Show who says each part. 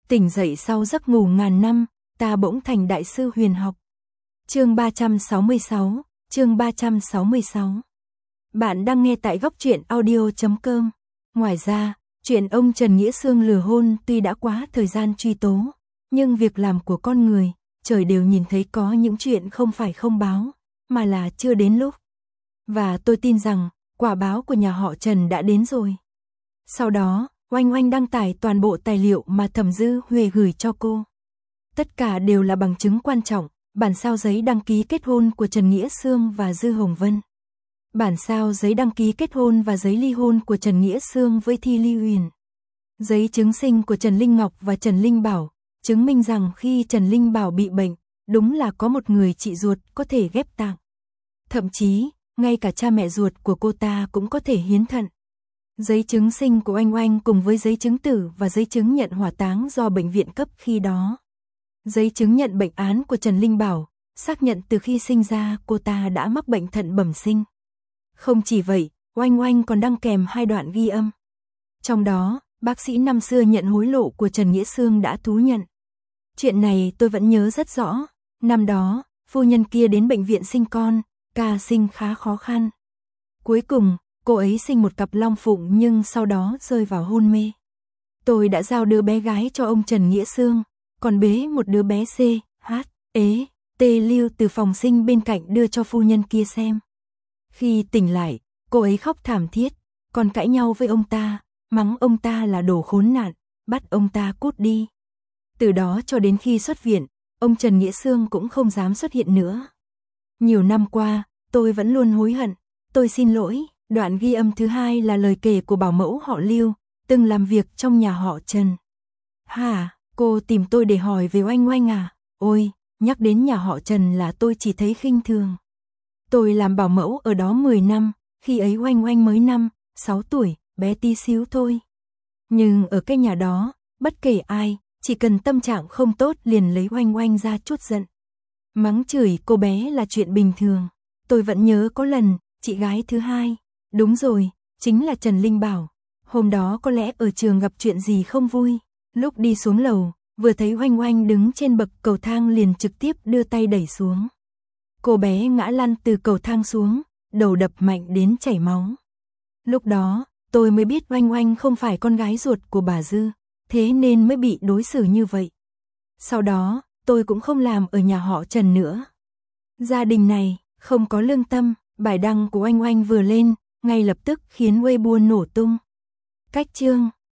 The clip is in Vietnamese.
Speaker 1: Tỉnh dậy sau giấc ngủ ngàn năm, ta bỗng thành đại sư huyền học. Chương 366, chương 366. Bạn đang nghe tại góc truyện audio.com. Ngoài ra, chuyện ông Trần Nghĩa Xương lừa hôn tuy đã quá thời gian truy tố, nhưng việc làm của con người, trời đều nhìn thấy có những chuyện không phải không báo, mà là chưa đến lúc. Và tôi tin rằng, quả báo của nhà họ Trần đã đến rồi. Sau đó, Oanh Oanh đăng tải toàn bộ tài liệu mà Thẩm Dư Huệ gửi cho cô. Tất cả đều là bằng chứng quan trọng, bản sao giấy đăng ký kết hôn của Trần Nghĩa Xương và Dư Hồng Vân. Bản sao giấy đăng ký kết hôn và giấy ly hôn của Trần Nghĩa Xương với Thi Ly Huyền. Giấy chứng sinh của Trần Linh Ngọc và Trần Linh Bảo, chứng minh rằng khi Trần Linh Bảo bị bệnh, đúng là có một người chị ruột có thể ghép tạng. Thậm chí, ngay cả cha mẹ ruột của cô ta cũng có thể hiến thận. Giấy chứng sinh của Oanh Oanh cùng với giấy chứng tử và giấy chứng nhận hỏa táng do bệnh viện cấp khi đó. Giấy chứng nhận bệnh án của Trần Linh Bảo, xác nhận từ khi sinh ra cô ta đã mắc bệnh thận bẩm sinh. Không chỉ vậy, Oanh Oanh còn đăng kèm 2 đoạn ghi âm. Trong đó, bác sĩ năm xưa nhận hối lộ của Trần Nghĩa Xương đã thú nhận. Chuyện này tôi vẫn nhớ rất rõ. Năm đó, phu nhân kia đến bệnh viện sinh con, ca sinh khá khó khăn. Cuối cùng, cô ấy sinh một cặp long phụng nhưng sau đó rơi vào hôn mê. Tôi đã giao đứa bé gái cho ông Trần Nghĩa Xương, còn bế một đứa bé C, H, ế, T lưu từ phòng sinh bên cạnh đưa cho phu nhân kia xem. Khi tỉnh lại, cô ấy khóc thảm thiết, còn cãi nhau với ông ta, mắng ông ta là đồ khốn nạn, bắt ông ta cút đi. Từ đó cho đến khi xuất viện, ông Trần Nghĩa Xương cũng không dám xuất hiện nữa. Nhiều năm qua, tôi vẫn luôn hối hận, tôi xin lỗi. Đoạn ghi âm thứ 2 là lời kể của bảo mẫu họ Lưu, từng làm việc trong nhà họ Trần. Hả, cô tìm tôi để hỏi về Oanh Oanh à? Ôi, nhắc đến nhà họ Trần là tôi chỉ thấy khinh thường. Tôi làm bảo mẫu ở đó 10 năm, khi ấy Oanh Oanh mới 5, 6 tuổi, bé tí xíu thôi. Nhưng ở cái nhà đó, bất kể ai, chỉ cần tâm trạng không tốt liền lấy Oanh Oanh ra trút giận. Mắng chửi cô bé là chuyện bình thường. Tôi vẫn nhớ có lần, chị gái thứ 2, đúng rồi, chính là Trần Linh Bảo. Hôm đó có lẽ ở trường gặp chuyện gì không vui. Lúc đi xuống lầu, vừa thấy Oanh Oanh đứng trên bậc cầu thang liền trực tiếp đưa tay đẩy xuống. Cô bé ngã lăn từ cầu thang xuống, đầu đập mạnh đến chảy máu. Lúc đó, tôi mới biết Oanh Oanh không phải con gái ruột của bà Dư, thế nên mới bị đối xử như vậy. Sau đó, tôi cũng không làm ở nhà họ Trần nữa. Gia đình này, không có lương tâm. Bài đăng của Oanh Oanh vừa lên, ngay lập tức khiến Weibo nổ tung. Cách chương